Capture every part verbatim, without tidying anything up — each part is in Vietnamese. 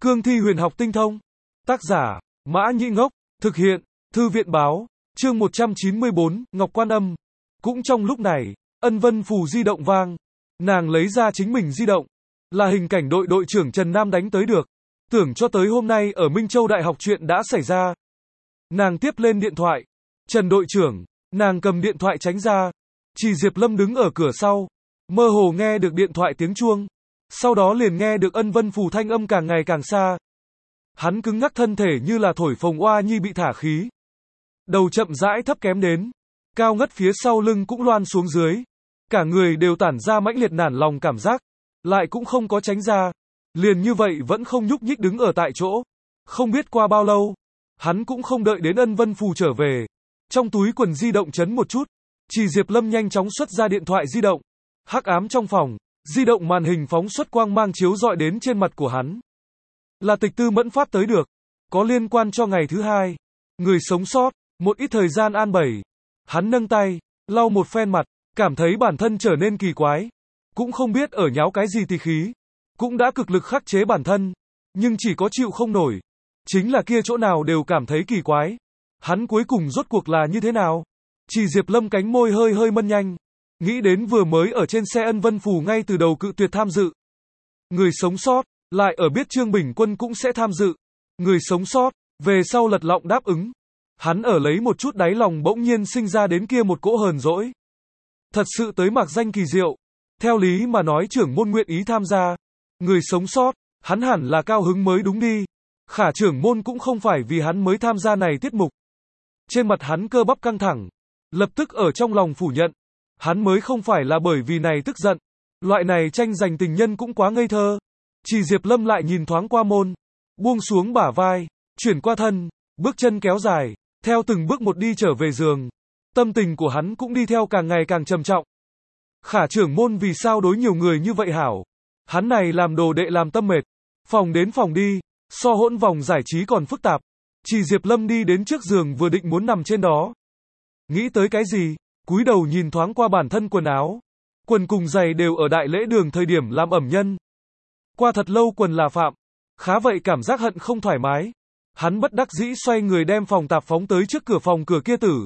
Cương thi huyền học tinh thông. Tác giả, Mã Nhĩ Ngốc. Thực hiện, Thư viện báo. Chương một trăm chín mươi bốn, Ngọc Quan Âm. Cũng trong lúc này, Ân Vân Phù di động vang. Nàng lấy ra chính mình di động. Là hình cảnh đội đội trưởng Trần Nam đánh tới được. Tưởng cho tới hôm nay ở Minh Châu Đại học chuyện đã xảy ra. Nàng tiếp lên điện thoại. Trần đội trưởng, nàng cầm điện thoại tránh ra. Chỉ Diệp Lâm đứng ở cửa sau. Mơ hồ nghe được điện thoại tiếng chuông. Sau đó liền nghe được Ân Vân Phù thanh âm càng ngày càng xa. Hắn cứng ngắc thân thể như là thổi phồng oa nhi bị thả khí. Đầu chậm rãi thấp kém đến. Cao ngất phía sau lưng cũng loan xuống dưới. Cả người đều tản ra mãnh liệt nản lòng cảm giác. Lại cũng không có tránh ra. Liền như vậy vẫn không nhúc nhích đứng ở tại chỗ. Không biết qua bao lâu. Hắn cũng không đợi đến Ân Vân Phù trở về. Trong túi quần di động chấn một chút. Chỉ Diệp Lâm nhanh chóng xuất ra điện thoại di động. Hắc ám trong phòng. Di động màn hình phóng xuất quang mang chiếu rọi đến trên mặt của hắn. Là Tịch Tư Mẫn phát tới được. Có liên quan cho ngày thứ hai. Người sống sót. Một ít thời gian an bẩy. Hắn nâng tay. Lau một phen mặt. Cảm thấy bản thân trở nên kỳ quái. Cũng không biết ở nháo cái gì tỳ khí. Cũng đã cực lực khắc chế bản thân. Nhưng chỉ có chịu không nổi. Chính là kia chỗ nào đều cảm thấy kỳ quái. Hắn cuối cùng rốt cuộc là như thế nào? Chỉ Diệp Lâm cánh môi hơi hơi mân nhanh. Nghĩ đến vừa mới ở trên xe Ân Vân Phù ngay từ đầu cự tuyệt tham dự. Người sống sót, lại ở biết Trương Bình Quân cũng sẽ tham dự. Người sống sót, về sau lật lọng đáp ứng. Hắn ở lấy một chút đáy lòng bỗng nhiên sinh ra đến kia một cỗ hờn dỗi. Thật sự tới mạc danh kỳ diệu. Theo lý mà nói trưởng môn nguyện ý tham gia. Người sống sót, hắn hẳn là cao hứng mới đúng đi. Khả trưởng môn cũng không phải vì hắn mới tham gia này tiết mục. Trên mặt hắn cơ bắp căng thẳng. Lập tức ở trong lòng phủ nhận. Hắn mới không phải là bởi vì này tức giận. Loại này tranh giành tình nhân cũng quá ngây thơ. Chỉ Diệp Lâm lại nhìn thoáng qua môn. Buông xuống bả vai. Chuyển qua thân. Bước chân kéo dài. Theo từng bước một đi trở về giường. Tâm tình của hắn cũng đi theo càng ngày càng trầm trọng. Khả trưởng môn vì sao đối nhiều người như vậy hảo. Hắn này làm đồ đệ làm tâm mệt. Phòng đến phòng đi. So hỗn vòng giải trí còn phức tạp. Chỉ Diệp Lâm đi đến trước giường vừa định muốn nằm trên đó. Nghĩ tới cái gì? Cúi đầu nhìn thoáng qua bản thân quần áo. Quần cùng giày đều ở đại lễ đường thời điểm làm ẩm nhân. Qua thật lâu quần là phạm. Khá vậy cảm giác hận không thoải mái. Hắn bất đắc dĩ xoay người đem phòng tạp phóng tới trước cửa phòng cửa kia tử.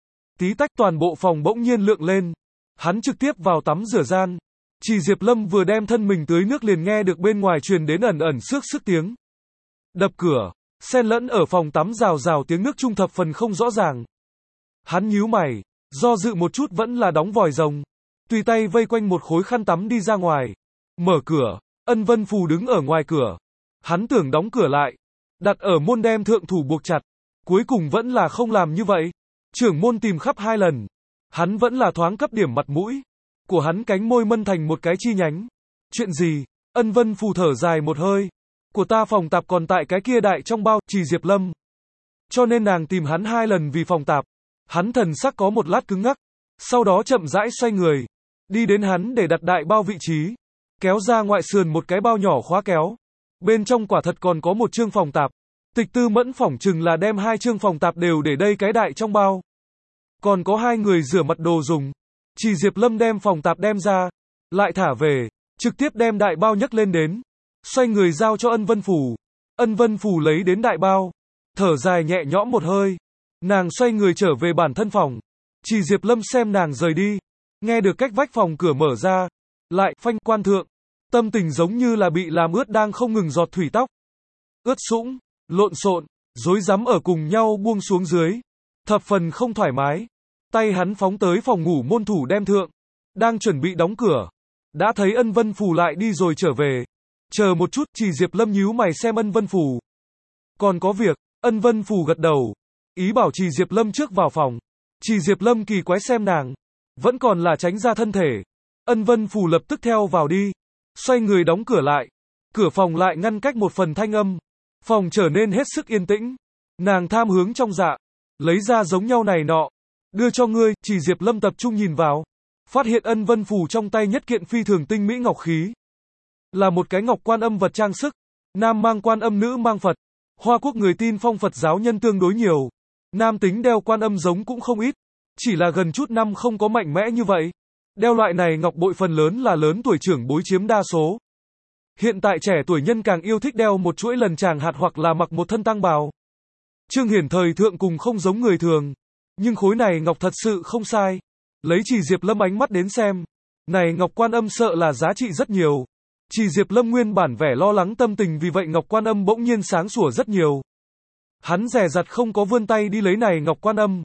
Tí tách toàn bộ phòng bỗng nhiên lượng lên. Hắn trực tiếp vào tắm rửa gian. Chỉ Diệp Lâm vừa đem thân mình tưới nước liền nghe được bên ngoài truyền đến ẩn ẩn xước xước tiếng. Đập cửa, xen lẫn ở phòng tắm rào rào tiếng nước trung thập phần không rõ ràng. Hắn nhíu mày, do dự một chút vẫn là đóng vòi rồng. Tùy tay vây quanh một khối khăn tắm đi ra ngoài. Mở cửa, Ân Vân Phù đứng ở ngoài cửa. Hắn tưởng đóng cửa lại. Đặt ở môn đem thượng thủ buộc chặt. Cuối cùng vẫn là không làm như vậy. Trưởng môn tìm khắp hai lần. Hắn vẫn là thoáng cấp điểm mặt mũi. Của hắn cánh môi mân thành một cái chi nhánh. Chuyện gì? Ân Vân Phù thở dài một hơi. Của ta phòng tạp còn tại cái kia đại trong bao, Chỉ Diệp Lâm. Cho nên nàng tìm hắn hai lần vì phòng tạp. Hắn thần sắc có một lát cứng ngắc. Sau đó chậm rãi xoay người. Đi đến hắn để đặt đại bao vị trí. Kéo ra ngoại sườn một cái bao nhỏ khóa kéo. Bên trong quả thật còn có một chương phòng tạp. Tịch Tư Mẫn phỏng chừng là đem hai chương phòng tạp đều để đây cái đại trong bao. Còn có hai người rửa mặt đồ dùng. Chỉ Diệp Lâm đem phòng tạp đem ra. Lại thả về. Trực tiếp đem đại bao nhấc lên đến. Xoay người giao cho Ân Vân Phù. Ân Vân Phù lấy đến đại bao. Thở dài nhẹ nhõm một hơi. Nàng xoay người trở về bản thân phòng. Chỉ Diệp Lâm xem nàng rời đi. Nghe được cách vách phòng cửa mở ra. Lại phanh quan thượng. Tâm tình giống như là bị làm ướt đang không ngừng giọt thủy tóc. Ướt sũng, lộn xộn, rối rắm ở cùng nhau buông xuống dưới. Thập phần không thoải mái. Tay hắn phóng tới phòng ngủ môn thủ đem thượng. Đang chuẩn bị đóng cửa. Đã thấy Ân Vân Phù lại đi rồi trở về. Chờ một chút, Chỉ Diệp Lâm nhíu mày xem Ân Vân Phù. Còn có việc, Ân Vân Phù gật đầu. Ý bảo Chỉ Diệp Lâm trước vào phòng. Chỉ Diệp Lâm kỳ quái xem nàng. Vẫn còn là tránh ra thân thể. Ân Vân Phù lập tức theo vào đi. Xoay người đóng cửa lại. Cửa phòng lại ngăn cách một phần thanh âm. Phòng trở nên hết sức yên tĩnh. Nàng tham hướng trong dạ. Lấy ra giống nhau này nọ. Đưa cho ngươi, Chỉ Diệp Lâm tập trung nhìn vào. Phát hiện Ân Vân Phù trong tay nhất kiện phi thường tinh mỹ ngọc khí. Là một cái ngọc quan âm vật trang sức. Nam mang quan âm, nữ mang Phật. Hoa Quốc người tin phong Phật giáo nhân tương đối nhiều. Nam tính đeo quan âm giống cũng không ít. Chỉ là gần chút năm không có mạnh mẽ như vậy. Đeo loại này ngọc bội phần lớn là lớn tuổi trưởng bối chiếm đa số. Hiện tại trẻ tuổi nhân càng yêu thích đeo một chuỗi lần tràng hạt hoặc là mặc một thân tang bào. Trương Hiển thời thượng cùng không giống người thường. Nhưng khối này ngọc thật sự không sai. Lấy Chỉ Diệp Lâm ánh mắt đến xem. Này ngọc Quan Âm sợ là giá trị rất nhiều. Chỉ Diệp Lâm nguyên bản vẻ lo lắng tâm tình vì vậy ngọc Quan Âm bỗng nhiên sáng sủa rất nhiều. Hắn dè dặt không có vươn tay đi lấy này ngọc Quan Âm.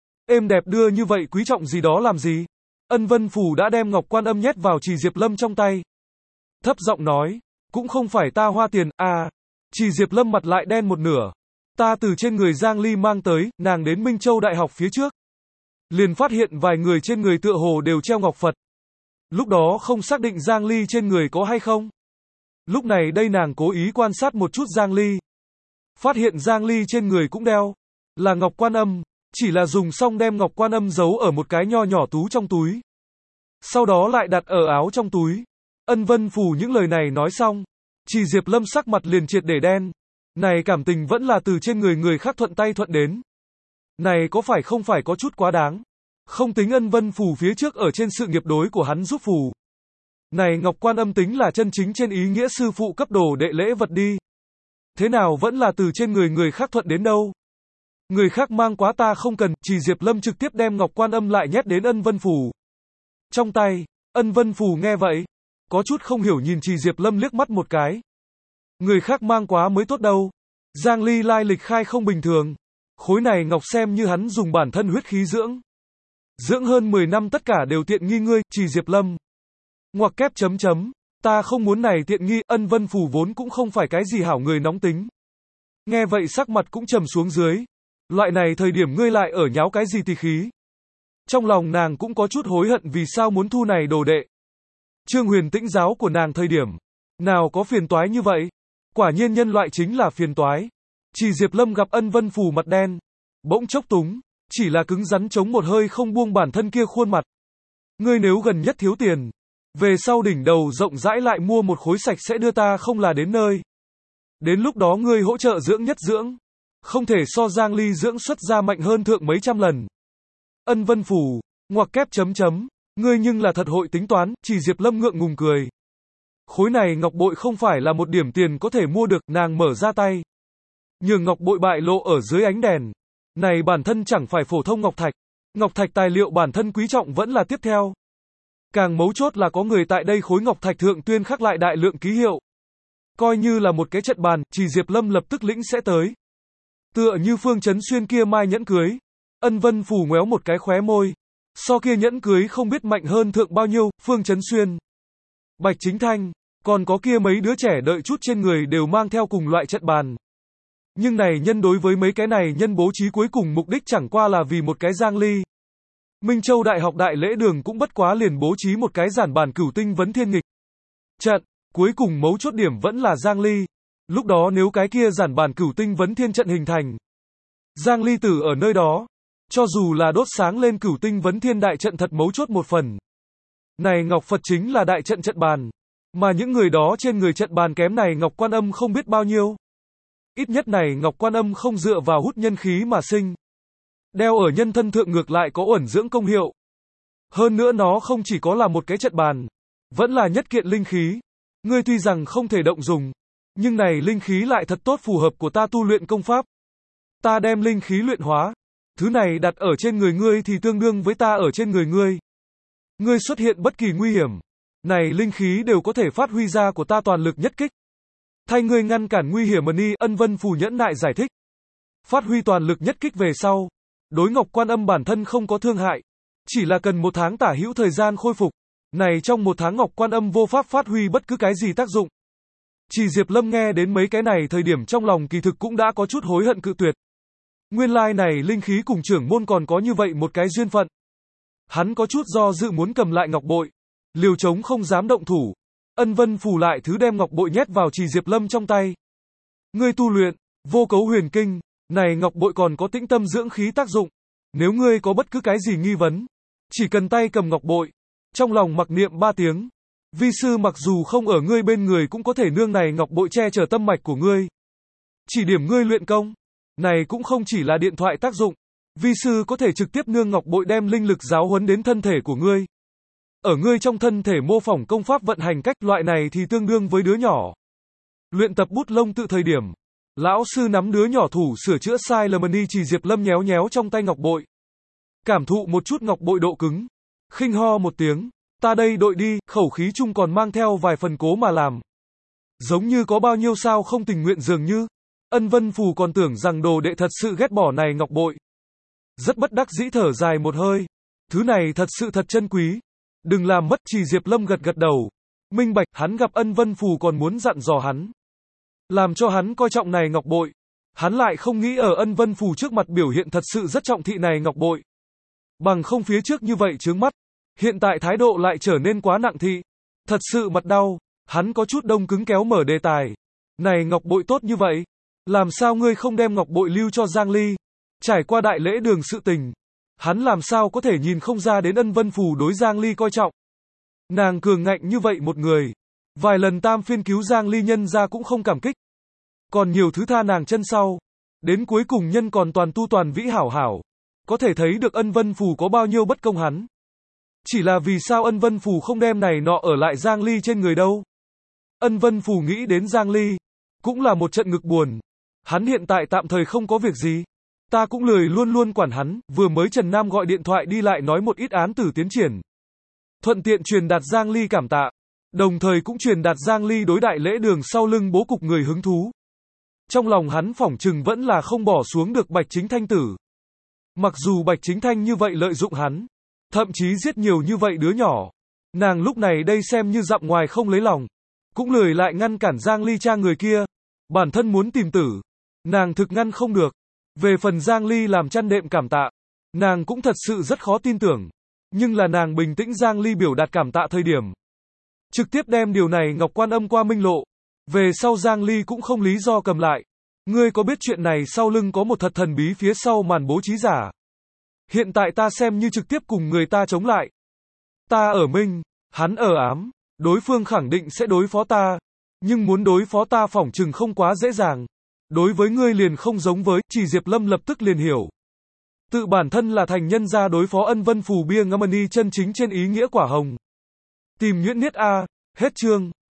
Êm đẹp đưa như vậy quý trọng gì đó làm gì? Ân Vân Phủ đã đem ngọc Quan Âm nhét vào Chỉ Diệp Lâm trong tay. Thấp giọng nói, cũng không phải ta hoa tiền, à. Chỉ Diệp Lâm mặt lại đen một nửa. Ta từ trên người Giang Ly mang tới, nàng đến Minh Châu Đại học phía trước. Liền phát hiện vài người trên người tựa hồ đều treo ngọc Phật. Lúc đó không xác định Giang Ly trên người có hay không. Lúc này đây nàng cố ý quan sát một chút Giang Ly. Phát hiện Giang Ly trên người cũng đeo. Là ngọc Quan Âm. Chỉ là dùng xong đem ngọc Quan Âm giấu ở một cái nho nhỏ tú trong túi. Sau đó lại đặt ở áo trong túi. Ân Vân Phủ những lời này nói xong. Chỉ Diệp Lâm sắc mặt liền triệt để đen. Này cảm tình vẫn là từ trên người người khác thuận tay thuận đến. Này có phải không phải có chút quá đáng. Không tính Ân Vân Phủ phía trước ở trên sự nghiệp đối của hắn giúp phù. Này ngọc Quan Âm tính là chân chính trên ý nghĩa sư phụ cấp đồ đệ lễ vật đi. Thế nào vẫn là từ trên người người khác thuận đến đâu. Người khác mang quá ta không cần. Chỉ Diệp Lâm trực tiếp đem ngọc Quan Âm lại nhét đến Ân Vân Phủ trong tay. Ân Vân Phủ nghe vậy, có chút không hiểu nhìn Chỉ Diệp Lâm liếc mắt một cái. Người khác mang quá mới tốt đâu. Giang Ly lai lịch khai không bình thường. Khối này ngọc xem như hắn dùng bản thân huyết khí dưỡng. Dưỡng hơn mười năm tất cả đều tiện nghi ngươi, Chỉ Diệp Lâm. Ngoặc kép chấm chấm. Ta không muốn này tiện nghi, Ân Vân Phủ vốn cũng không phải cái gì hảo người nóng tính. Nghe vậy sắc mặt cũng trầm xuống dưới. Loại này thời điểm ngươi lại ở nháo cái gì tỳ khí. Trong lòng nàng cũng có chút hối hận vì sao muốn thu này đồ đệ. Trương Huyền tĩnh giáo của nàng thời điểm. Nào có phiền toái như vậy. Quả nhiên nhân loại chính là phiền toái. Chỉ Diệp Lâm gặp Ân Vân Phủ mặt đen. Bỗng chốc túng. Chỉ là cứng rắn chống một hơi không buông bản thân kia khuôn mặt. Ngươi nếu gần nhất thiếu tiền. Về sau đỉnh đầu rộng rãi lại mua một khối sạch sẽ đưa ta không là đến nơi. Đến lúc đó ngươi hỗ trợ dưỡng nhất dưỡng. Không thể so Giang Ly dưỡng xuất ra mạnh hơn thượng mấy trăm lần. Ân Vân Phủ, ngoặc kép chấm chấm. Ngươi nhưng là thật hội tính toán, Chỉ Diệp Lâm ngượng ngùng cười. Khối này ngọc bội không phải là một điểm tiền có thể mua được, nàng mở ra tay. Nhường ngọc bội bại lộ ở dưới ánh đèn. Này bản thân chẳng phải phổ thông ngọc thạch. Ngọc thạch tài liệu bản thân quý trọng vẫn là tiếp theo. Càng mấu chốt là có người tại đây khối ngọc thạch thượng tuyên khắc lại đại lượng ký hiệu. Coi như là một cái trận bàn, Chỉ Diệp Lâm lập tức lĩnh sẽ tới. Tựa như Phương Chấn Xuyên kia mai nhẫn cưới. Ân Vân Phủ ngoéo một cái khóe môi. So kia nhẫn cưới không biết mạnh hơn thượng bao nhiêu, Phương Chấn Xuyên. Bạch Chính Thanh, còn có kia mấy đứa trẻ đợi chút trên người đều mang theo cùng loại trận bàn. Nhưng này nhân đối với mấy cái này nhân bố trí cuối cùng mục đích chẳng qua là vì một cái Giang Ly. Minh Châu Đại học đại lễ đường cũng bất quá liền bố trí một cái giản bàn cửu tinh vấn thiên nghịch. Trận, cuối cùng mấu chốt điểm vẫn là Giang Ly. Lúc đó nếu cái kia giản bàn cửu tinh vấn thiên trận hình thành. Giang Ly tử ở nơi đó. Cho dù là đốt sáng lên cửu tinh vấn thiên đại trận thật mấu chốt một phần. Này Ngọc Phật chính là đại trận trận bàn. Mà những người đó trên người trận bàn kém này Ngọc Quan Âm không biết bao nhiêu. Ít nhất này Ngọc Quan Âm không dựa vào hút nhân khí mà sinh. Đeo ở nhân thân thượng ngược lại có uẩn dưỡng công hiệu. Hơn nữa nó không chỉ có là một cái trận bàn. Vẫn là nhất kiện linh khí. Ngươi tuy rằng không thể động dùng. Nhưng này linh khí lại thật tốt phù hợp của ta tu luyện công pháp. Ta đem linh khí luyện hóa. Thứ này đặt ở trên người ngươi thì tương đương với ta ở trên người ngươi. Ngươi xuất hiện bất kỳ nguy hiểm. Này linh khí đều có thể phát huy ra của ta toàn lực nhất kích. Thay ngươi ngăn cản nguy hiểm mà ni, Ân Vân Phủ nhẫn nại giải thích. Phát huy toàn lực nhất kích về sau. Đối Ngọc Quan Âm bản thân không có thương hại. Chỉ là cần một tháng tả hữu thời gian khôi phục. Này trong một tháng Ngọc Quan Âm vô pháp phát huy bất cứ cái gì tác dụng. Chỉ Diệp Lâm nghe đến mấy cái này thời điểm trong lòng kỳ thực cũng đã có chút hối hận cự tuyệt. Nguyên lai này linh khí cùng trưởng môn còn có như vậy một cái duyên phận. Hắn có chút do dự muốn cầm lại ngọc bội. Liều trống không dám động thủ. Ân Vân Phủ lại thứ đem ngọc bội nhét vào Chỉ Diệp Lâm trong tay. Ngươi tu luyện, vô cấu huyền kinh. Này ngọc bội còn có tĩnh tâm dưỡng khí tác dụng. Nếu ngươi có bất cứ cái gì nghi vấn. Chỉ cần tay cầm ngọc bội. Trong lòng mặc niệm ba tiếng. Vi sư mặc dù không ở ngươi bên người cũng có thể nương này ngọc bội che chở tâm mạch của ngươi. Chỉ điểm ngươi luyện công. Này cũng không chỉ là điện thoại tác dụng. Vi sư có thể trực tiếp nương ngọc bội đem linh lực giáo huấn đến thân thể của ngươi. Ở ngươi trong thân thể mô phỏng công pháp vận hành cách loại này thì tương đương với đứa nhỏ. Luyện tập bút lông tự thời điểm. Lão sư nắm đứa nhỏ thủ sửa chữa sai lầm đi chỉ Diệp Lâm nhéo nhéo trong tay ngọc bội. Cảm thụ một chút ngọc bội độ cứng. Khinh ho một tiếng. Ta đây đội đi, khẩu khí chung còn mang theo vài phần cố mà làm. Giống như có bao nhiêu sao không tình nguyện dường như. Ân Vân Phù còn tưởng rằng đồ đệ thật sự ghét bỏ này ngọc bội. Rất bất đắc dĩ thở dài một hơi. Thứ này thật sự thật chân quý. Đừng làm mất chỉ Diệp Lâm gật gật đầu. Minh bạch, hắn gặp Ân Vân Phù còn muốn dặn dò hắn. Làm cho hắn coi trọng này ngọc bội. Hắn lại không nghĩ ở Ân Vân Phù trước mặt biểu hiện thật sự rất trọng thị này ngọc bội. Bằng không phía trước như vậy chướng mắt. Hiện tại thái độ lại trở nên quá nặng thị. Thật sự mặt đau. Hắn có chút đông cứng kéo mở đề tài. Này ngọc bội tốt như vậy. Làm sao ngươi không đem ngọc bội lưu cho Giang Ly? Trải qua đại lễ đường sự tình. Hắn làm sao có thể nhìn không ra đến Ân Vân Phù đối Giang Ly coi trọng. Nàng cường ngạnh như vậy một người. Vài lần tam phiên cứu Giang Ly nhân ra cũng không cảm kích. Còn nhiều thứ tha nàng chân sau. Đến cuối cùng nhân còn toàn tu toàn vĩ hảo hảo. Có thể thấy được Ân Vân Phù có bao nhiêu bất công hắn. Chỉ là vì sao Ân Vân Phù không đem này nọ ở lại Giang Ly trên người đâu. Ân Vân Phù nghĩ đến Giang Ly. Cũng là một trận ngực buồn. Hắn hiện tại tạm thời không có việc gì. Ta cũng lười luôn luôn quản hắn, vừa mới Trần Nam gọi điện thoại đi lại nói một ít án tử tiến triển. Thuận tiện truyền đạt Giang Ly cảm tạ. Đồng thời cũng truyền đạt Giang Ly đối đại lễ đường sau lưng bố cục người hứng thú. Trong lòng hắn phỏng chừng vẫn là không bỏ xuống được Bạch Chính Thanh tử. Mặc dù Bạch Chính Thanh như vậy lợi dụng hắn, thậm chí giết nhiều như vậy đứa nhỏ. Nàng lúc này đây xem như dặm ngoài không lấy lòng. Cũng lười lại ngăn cản Giang Ly cha người kia. Bản thân muốn tìm tử. Nàng thực ngăn không được. Về phần Giang Ly làm chăn đệm cảm tạ. Nàng cũng thật sự rất khó tin tưởng. Nhưng là nàng bình tĩnh Giang Ly biểu đạt cảm tạ thời điểm. Trực tiếp đem điều này Ngọc Quan Âm qua minh lộ. Về sau Giang Ly cũng không lý do cầm lại. Ngươi có biết chuyện này sau lưng có một thật thần bí phía sau màn bố trí giả. Hiện tại ta xem như trực tiếp cùng người ta chống lại. Ta ở minh, hắn ở ám. Đối phương khẳng định sẽ đối phó ta. Nhưng muốn đối phó ta phỏng chừng không quá dễ dàng. Đối với ngươi liền không giống với, chỉ Diệp Lâm lập tức liền hiểu. Tự bản thân là thành nhân ra đối phó Ân Vân Phù bia ngâm ni chân chính trên ý nghĩa quả hồng. Tìm nhuyễn niết A, hết chương.